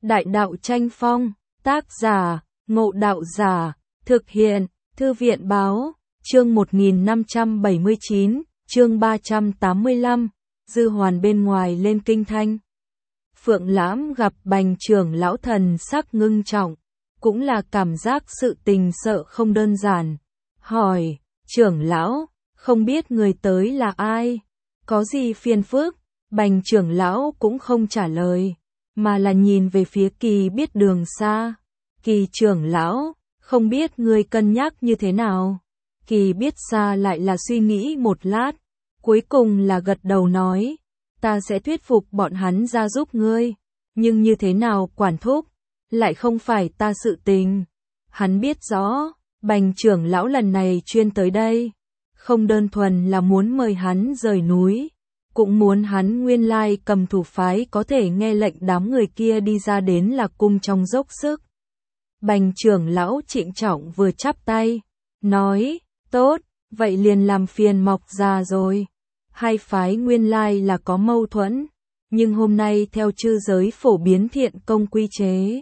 Đại đạo tranh phong, tác giả, Ngộ Đạo Giả, thực hiện, Thư viện báo, chương 1579, chương 385, Dư Hoàn bên ngoài lên kinh thanh. Phượng Lãm gặp Bành trưởng lão thần sắc ngưng trọng, cũng là cảm giác sự tình sợ không đơn giản. Hỏi, trưởng lão, không biết người tới là ai? Có gì phiền phức? Bành trưởng lão cũng không trả lời, mà là nhìn về phía Kỳ Biết đường xa. Kỳ trưởng lão, không biết người cân nhắc như thế nào? Kỳ Biết xa lại là suy nghĩ một lát, cuối cùng là gật đầu nói, ta sẽ thuyết phục bọn hắn ra giúp ngươi, nhưng như thế nào quản thúc, lại không phải ta sự tình. Hắn biết rõ, Bành trưởng lão lần này chuyên tới đây, không đơn thuần là muốn mời hắn rời núi, cũng muốn hắn nguyên lai cầm thủ phái có thể nghe lệnh đám người kia đi ra đến Lạc Cung trong dốc sức. Bành trưởng lão trịnh trọng vừa chắp tay, nói, tốt, vậy liền làm phiền Mộc gia rồi. Hai phái nguyên lai là có mâu thuẫn, nhưng hôm nay theo chư giới phổ biến thiện công quy chế,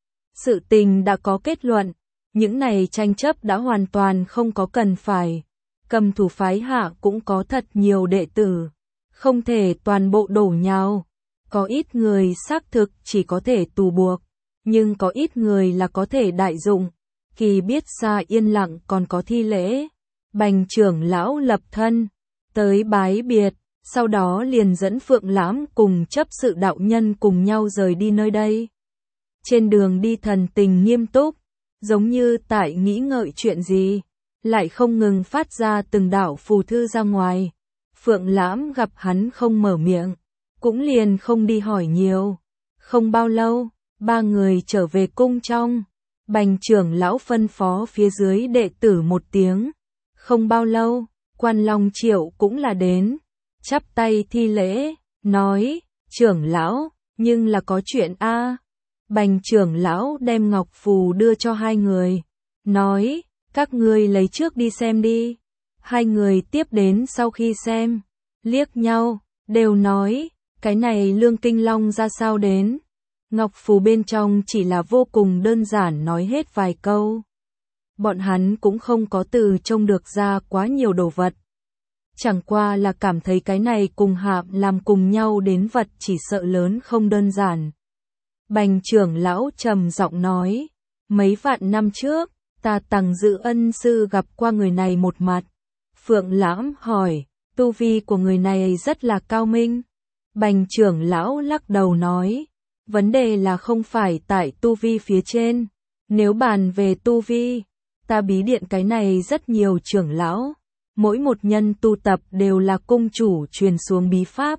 sự tình đã có kết luận, những này tranh chấp đã hoàn toàn không có cần phải. Cầm thủ phái hạ cũng có thật nhiều đệ tử, không thể toàn bộ đổ nhau. Có ít người xác thực chỉ có thể tù buộc, nhưng có ít người là có thể đại dụng. Kỳ Biết xa yên lặng còn có thi lễ. Bành trưởng lão lập thân, tới bái biệt, sau đó liền dẫn Phượng Lãm cùng chấp sự đạo nhân cùng nhau rời đi nơi đây. Trên đường đi thần tình nghiêm túc, giống như tại nghĩ ngợi chuyện gì, lại không ngừng phát ra từng đạo phù thư ra ngoài. Phượng Lãm gặp hắn không mở miệng, cũng liền không đi hỏi nhiều. Không bao lâu, ba người trở về cung trong. Bành trưởng lão phân phó phía dưới đệ tử một tiếng. Không bao lâu, Quan Long Triệu cũng là đến, chắp tay thi lễ, nói, trưởng lão, nhưng là có chuyện a. Bành trưởng lão đem ngọc phù đưa cho hai người, nói, các ngươi lấy trước đi xem đi. Hai người tiếp đến sau khi xem, liếc nhau, đều nói, cái này Lương Kinh Long ra sao đến. Ngọc phù bên trong chỉ là vô cùng đơn giản nói hết vài câu. Bọn hắn cũng không có từ trông được ra quá nhiều đồ vật. Chẳng qua là cảm thấy cái này cùng hạp làm cùng nhau đến vật chỉ sợ lớn không đơn giản. Bành trưởng lão trầm giọng nói, mấy vạn năm trước, ta Tằng Dự ân sư gặp qua người này một mặt. Phượng Lãm hỏi, tu vi của người này rất là cao minh. Bành trưởng lão lắc đầu nói, vấn đề là không phải tại tu vi phía trên. Nếu bàn về tu vi, ta bí điện cái này rất nhiều trưởng lão. Mỗi một nhân tu tập đều là cung chủ truyền xuống bí pháp.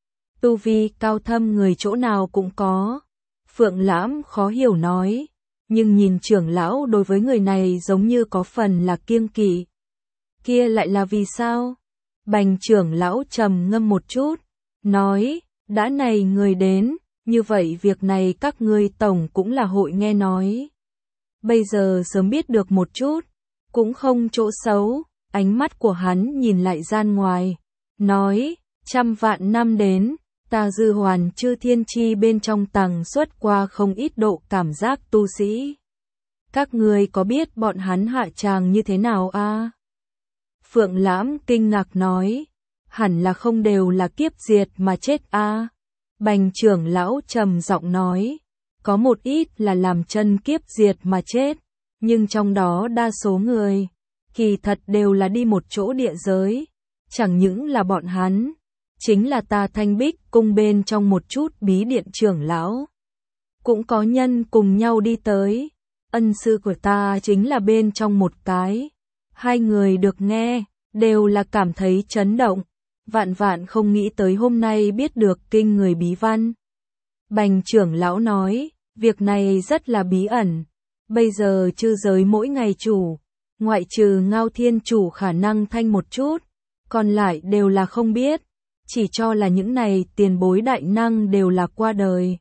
Tu vi cao thâm người chỗ nào cũng có. Phượng Lãm khó hiểu nói, nhưng nhìn trưởng lão đối với người này giống như có phần là kiêng kỵ. Kia lại là vì sao? Bành trưởng lão trầm ngâm một chút, nói, đã này người đến, như vậy việc này các ngươi tổng cũng là hội nghe nói. Bây giờ sớm biết được một chút, cũng không chỗ xấu. Ánh mắt của hắn nhìn lại gian ngoài, nói, 100 vạn năm đến, ta Dư Hoàn chư thiên chi bên trong tầng xuất qua không ít độ cảm giác tu sĩ. Các ngươi có biết bọn hắn hạ tràng như thế nào a? Phượng Lãm kinh ngạc nói, hẳn là không đều là kiếp diệt mà chết a. Bành trưởng lão trầm giọng nói, có một ít là làm chân kiếp diệt mà chết, nhưng trong đó đa số người kỳ thật đều là đi một chỗ địa giới, chẳng những là bọn hắn, chính là ta Thanh Bích cung bên trong một chút bí điện trưởng lão. Cũng có nhân cùng nhau đi tới, ân sư của ta chính là bên trong một cái. Hai người được nghe, đều là cảm thấy chấn động, vạn vạn không nghĩ tới hôm nay biết được kinh người bí văn. Bành trưởng lão nói, việc này rất là bí ẩn, bây giờ chư giới mỗi ngày chủ, ngoại trừ Ngao Thiên chủ khả năng thanh một chút, còn lại đều là không biết, chỉ cho là những này tiền bối đại năng đều là qua đời.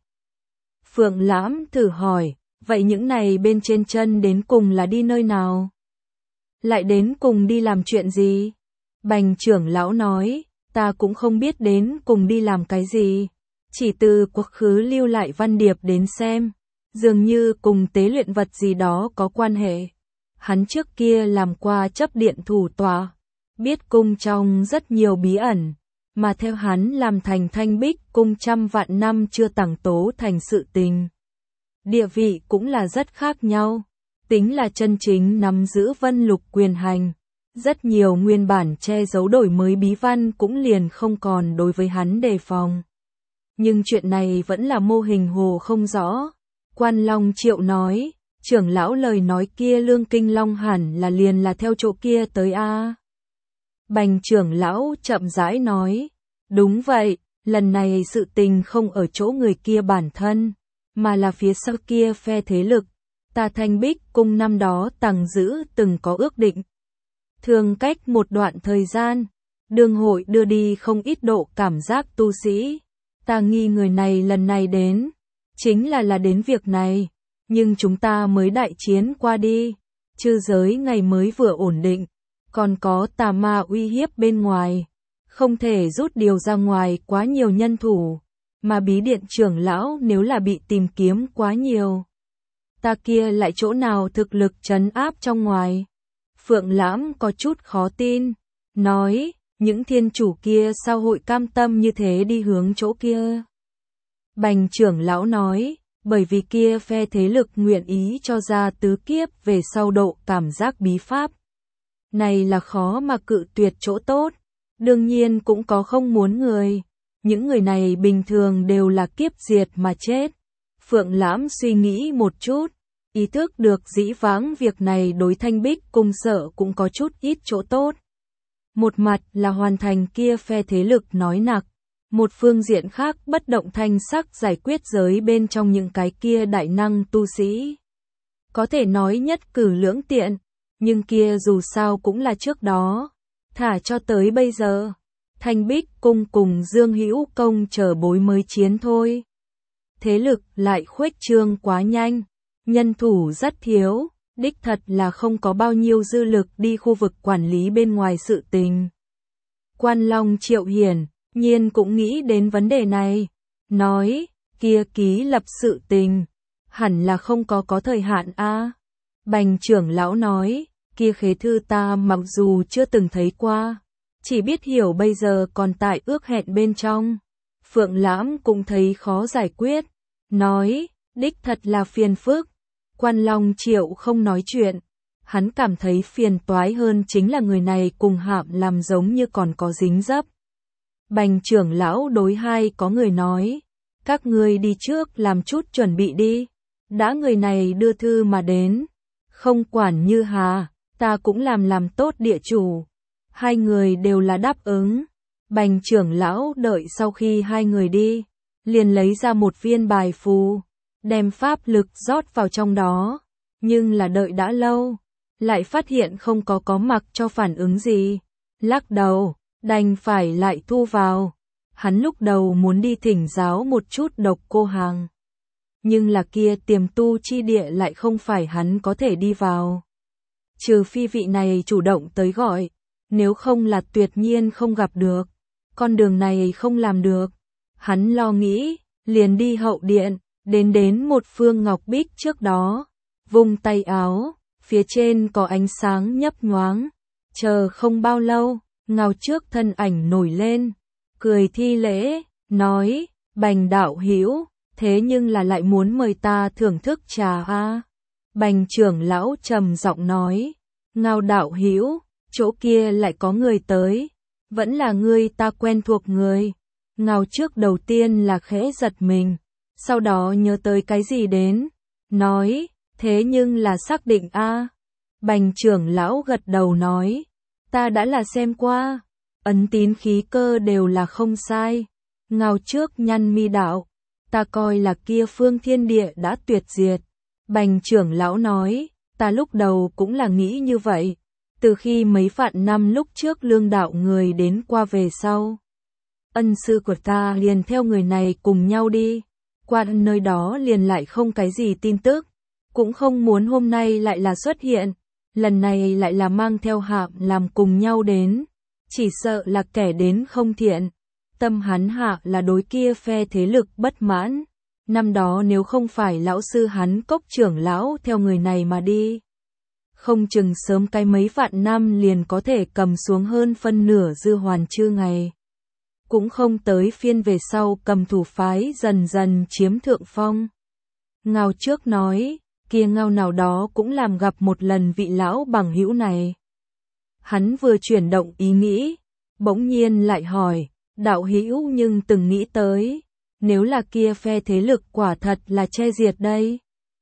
Phượng Lãm thử hỏi, vậy những này bên trên chân đến cùng là đi nơi nào? Lại đến cùng đi làm chuyện gì? Bành trưởng lão nói, ta cũng không biết đến cùng đi làm cái gì, chỉ từ quá khứ lưu lại văn điệp đến xem, dường như cùng tế luyện vật gì đó có quan hệ. Hắn trước kia làm qua chấp điện thủ tọa, biết cung trong rất nhiều bí ẩn, mà theo hắn làm thành Thanh Bích cung trăm vạn năm chưa tàng tố thành sự tình. Địa vị cũng là rất khác nhau, tính là chân chính nắm giữ vân lục quyền hành. Rất nhiều nguyên bản che giấu đổi mới bí văn cũng liền không còn đối với hắn đề phòng. Nhưng chuyện này vẫn là mô hình hồ không rõ. Quan Long Triệu nói, trưởng lão lời nói kia Lương Kinh Long hẳn là liền là theo chỗ kia tới a. Bành trưởng lão chậm rãi nói, đúng vậy, lần này sự tình không ở chỗ người kia bản thân, mà là phía sau kia phe thế lực. Ta Thanh Bích cung năm đó tàng giữ từng có ước định. Thường cách một đoạn thời gian, đường hội đưa đi không ít độ cảm giác tu sĩ. Ta nghi người này lần này đến, chính là đến việc này, nhưng chúng ta mới đại chiến qua đi, chư giới ngày mới vừa ổn định, còn có tà ma uy hiếp bên ngoài, không thể rút điều ra ngoài quá nhiều nhân thủ, mà bí điện trưởng lão nếu là bị tìm kiếm quá nhiều. Ta kia lại chỗ nào thực lực trấn áp trong ngoài. Phượng Lãm có chút khó tin, nói, những thiên chủ kia sao hội cam tâm như thế đi hướng chỗ kia. Bành trưởng lão nói, bởi vì kia phe thế lực nguyện ý cho ra tứ kiếp về sau độ cảm giác bí pháp. Này là khó mà cự tuyệt chỗ tốt, đương nhiên cũng có không muốn người. Những người này bình thường đều là kiếp diệt mà chết. Phượng Lãm suy nghĩ một chút, ý thức được dĩ vãng việc này đối Thanh Bích cung sợ cũng có chút ít chỗ tốt. Một mặt là hoàn thành kia phe thế lực nói nặc, một phương diện khác bất động thanh sắc giải quyết giới bên trong những cái kia đại năng tu sĩ. Có thể nói nhất cử lưỡng tiện, nhưng kia dù sao cũng là trước đó, thả cho tới bây giờ. Thanh Bích cung cùng Dương Hữu Công chờ bối mới chiến thôi. Thế lực lại khuếch trương quá nhanh, nhân thủ rất thiếu, đích thật là không có bao nhiêu dư lực đi khu vực quản lý bên ngoài sự tình. Quan Long Triệu Hiển nhiên cũng nghĩ đến vấn đề này, nói, kia ký lập sự tình, hẳn là không có thời hạn a. Bành trưởng lão nói, kia khế thư ta mặc dù chưa từng thấy qua, chỉ biết hiểu bây giờ còn tại ước hẹn bên trong. Phượng Lãm cũng thấy khó giải quyết, nói, đích thật là phiền phức. Quan Long Triệu không nói chuyện, hắn cảm thấy phiền toái hơn chính là người này cùng Hạm làm giống như còn có dính dấp. Bành trưởng lão đối hai có người nói, các ngươi đi trước làm chút chuẩn bị đi, đã người này đưa thư mà đến, không quản như hà, ta cũng làm tốt địa chủ. Hai người đều là đáp ứng. Bành trưởng lão đợi sau khi hai người đi, liền lấy ra một viên bài phù, đem pháp lực rót vào trong đó, nhưng là đợi đã lâu, lại phát hiện không có mặc cho phản ứng gì, lắc đầu, đành phải lại thu vào. Hắn lúc đầu muốn đi thỉnh giáo một chút Độc Cô Hằng, nhưng là kia tiềm tu chi địa lại không phải hắn có thể đi vào. Trừ phi vị này chủ động tới gọi, nếu không là tuyệt nhiên không gặp được, con đường này không làm được. Hắn lo nghĩ, liền đi hậu điện, đến một phương ngọc bích trước đó, vung tay áo, phía trên có ánh sáng nhấp nhoáng, chờ không bao lâu, ngao trước thân ảnh nổi lên, cười thi lễ, nói, Bành đạo hữu, thế nhưng là lại muốn mời ta thưởng thức trà a. Bành trưởng lão trầm giọng nói, Ngao đạo hữu, chỗ kia lại có người tới, vẫn là ngươi ta quen thuộc người. Ngao trước đầu tiên là khẽ giật mình, sau đó nhớ tới cái gì đến, nói, thế nhưng là xác định a. Bành trưởng lão gật đầu nói, ta đã là xem qua, ấn tín khí cơ đều là không sai. Ngao trước nhăn mi đạo, ta coi là kia phương thiên địa đã tuyệt diệt. Bành trưởng lão nói, ta lúc đầu cũng là nghĩ như vậy, từ khi mấy vạn năm lúc trước Lương đạo người đến qua về sau. Ân sư của ta liền theo người này cùng nhau đi, qua nơi đó liền lại không cái gì tin tức, cũng không muốn hôm nay lại là xuất hiện, lần này lại là mang theo Hạm làm cùng nhau đến, chỉ sợ là kẻ đến không thiện. tâm hắn hạ là đối kia phe thế lực bất mãn. Năm đó nếu không phải lão sư hắn Cốc trưởng lão theo người này mà đi, không chừng sớm cái mấy vạn năm liền có thể cầm xuống hơn phân nửa Dư Hoàn Chư ngày. Cũng không tới phiên về sau cầm thủ phái dần dần chiếm thượng phong. Ngao trước nói, kia Ngao nào đó cũng làm gặp một lần vị lão bằng hữu này. Hắn vừa chuyển động ý nghĩ, bỗng nhiên lại hỏi, đạo hữu nhưng từng nghĩ tới, nếu là kia phe thế lực quả thật là che diệt đây.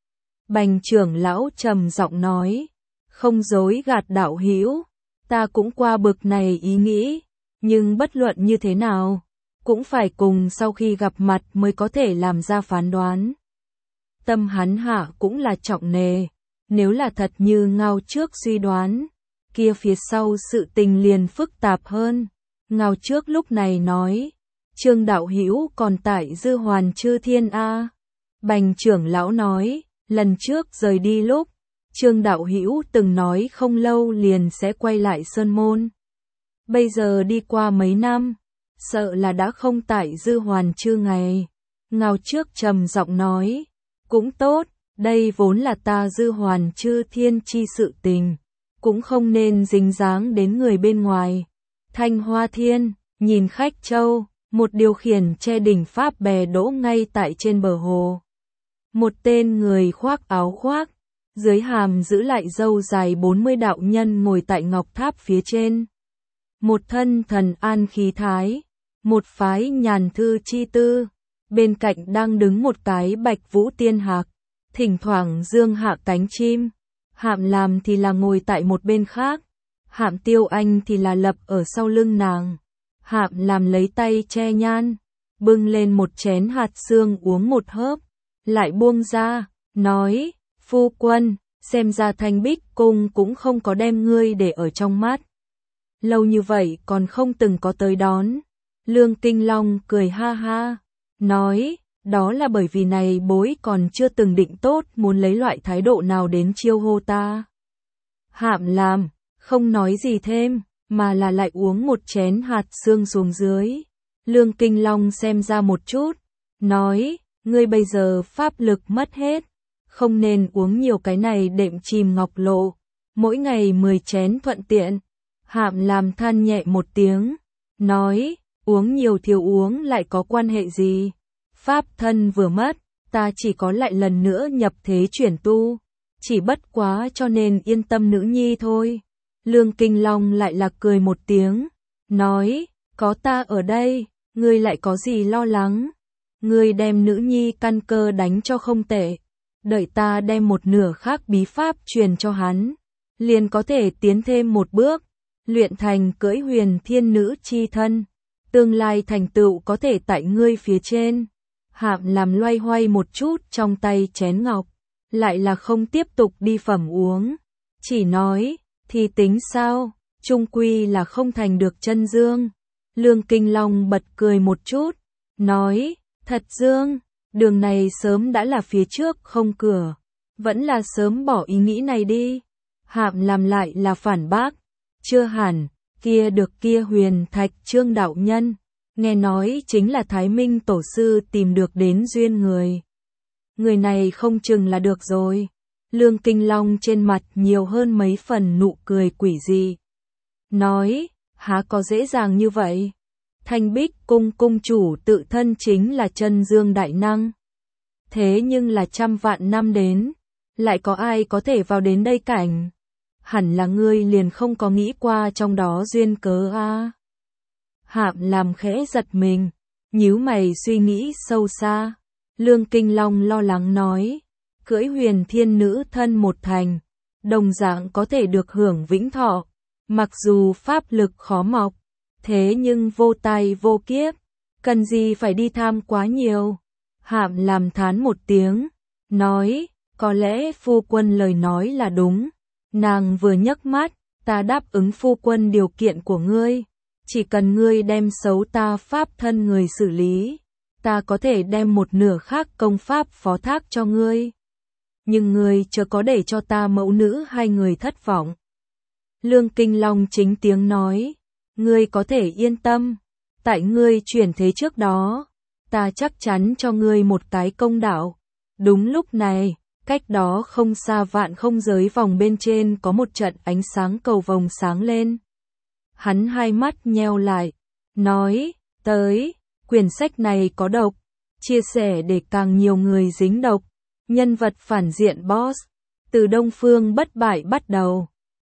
Bành trưởng lão trầm giọng nói, không dối gạt đạo hữu, ta cũng qua bực này ý nghĩ, nhưng bất luận như thế nào, cũng phải cùng sau khi gặp mặt mới có thể làm ra phán đoán. Tâm hắn hạ cũng là trọng nề, nếu là thật như Ngao trước suy đoán, kia phía sau sự tình liền phức tạp hơn. Ngao trước lúc này nói, Trương đạo hữu còn tại Dư Hoàn Chư Thiên a. Bành trưởng lão nói, lần trước rời đi lúc, Trương đạo hữu từng nói không lâu liền sẽ quay lại Sơn Môn. Bây giờ đi qua mấy năm, sợ là đã không tại Dư Hoàn Chư ngày. Ngao trước trầm giọng nói, cũng tốt, đây vốn là ta Dư Hoàn Chư Thiên chi sự tình, cũng không nên dính dáng đến người bên ngoài. Thanh Hoa Thiên, nhìn khách châu, một điều khiển che đỉnh pháp bè đỗ ngay tại trên bờ hồ. Một tên người khoác áo khoác, dưới hàm giữ lại râu dài 40 đạo nhân ngồi tại ngọc tháp phía trên. Một thân thần an khí thái, một phái nhàn thư chi tư, bên cạnh đang đứng một cái Bạch Vũ Tiên Hạc, thỉnh thoảng dương hạ cánh chim. Hạm Làm thì là ngồi tại một bên khác, Hạm Tiêu Anh thì là lập ở sau lưng nàng. Hạm Làm lấy tay che nhan, bưng lên một chén hạt xương uống một hớp, lại buông ra, nói, phu quân, xem ra Thanh Bích Cung cũng không có đem ngươi để ở trong mắt. Lâu như vậy còn không từng có tới đón. Lương Kinh Long cười ha ha, nói, đó là bởi vì này bối còn chưa từng định tốt muốn lấy loại thái độ nào đến chiêu hô ta. Hạm Làm, không nói gì thêm, mà là lại uống một chén hạt xương xuống dưới. Lương Kinh Long xem ra một chút, nói, ngươi bây giờ pháp lực mất hết, không nên uống nhiều cái này đệm chìm ngọc lộ, mỗi ngày 10 chén thuận tiện. Hạm Làm than nhẹ một tiếng, nói, uống nhiều thiếu uống lại có quan hệ gì? Pháp thân vừa mất, ta chỉ có lại lần nữa nhập thế chuyển tu, chỉ bất quá cho nên yên tâm nữ nhi thôi. Lương Kinh Long lại là cười một tiếng, nói, có ta ở đây, ngươi lại có gì lo lắng? Ngươi đem nữ nhi căn cơ đánh cho không tệ, đợi ta đem một nửa khác bí pháp truyền cho hắn, liền có thể tiến thêm một bước, luyện thành cưỡi huyền thiên nữ chi thân, tương lai thành tựu có thể tại ngươi phía trên. Hạm Làm loay hoay một chút trong tay chén ngọc, lại là không tiếp tục đi phẩm uống, chỉ nói, thì tính sao, chung quy là không thành được chân dương. Lương Kinh Long bật cười một chút, nói, thật dương, đường này sớm đã là phía trước không cửa, vẫn là sớm bỏ ý nghĩ này đi. Hạm Làm lại là phản bác, chưa hẳn, kia được kia Huyền Thạch Trương đạo nhân, nghe nói chính là Thái Minh tổ sư tìm được đến duyên người. Người này không chừng là được rồi. Lương Kinh Long trên mặt nhiều hơn mấy phần nụ cười quỷ dị. Nói, há có dễ dàng như vậy? Thanh Bích Cung cung chủ tự thân chính là chân dương đại năng. Thế nhưng là trăm vạn năm đến, lại có ai có thể vào đến đây cảnh? Hẳn là ngươi liền không có nghĩ qua trong đó duyên cớ a. Hạm Làm khẽ giật mình, nhíu mày suy nghĩ sâu xa. Lương Kinh Long lo lắng nói, cưỡi huyền thiên nữ thân một thành, đồng dạng có thể được hưởng vĩnh thọ, mặc dù pháp lực khó mọc, thế nhưng vô tai vô kiếp, cần gì phải đi tham quá nhiều. Hạm Làm thán một tiếng, nói, có lẽ phu quân lời nói là đúng. Nàng vừa nhấc mắt, ta đáp ứng phu quân điều kiện của ngươi, chỉ cần ngươi đem xấu ta pháp thân người xử lý, ta có thể đem một nửa khác công pháp phó thác cho ngươi. Nhưng ngươi chớ có để cho ta mẫu nữ hai người thất vọng. Lương Kinh Long chính tiếng nói, ngươi có thể yên tâm, tại ngươi chuyển thế trước đó, ta chắc chắn cho ngươi một cái công đạo. Đúng lúc này, cách đó không xa vạn không giới vòng bên trên có một trận ánh sáng cầu vồng sáng lên. Hắn hai mắt nheo lại, nói, tới, quyển sách này có độc, chia sẻ để càng nhiều người dính độc. Nhân vật phản diện boss, từ Đông Phương Bất Bại bắt đầu.